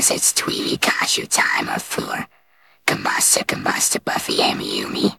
it's Tweety, Kashu, Time of Floor. Combuster, Combuster, Buffy, Amy, Yumi.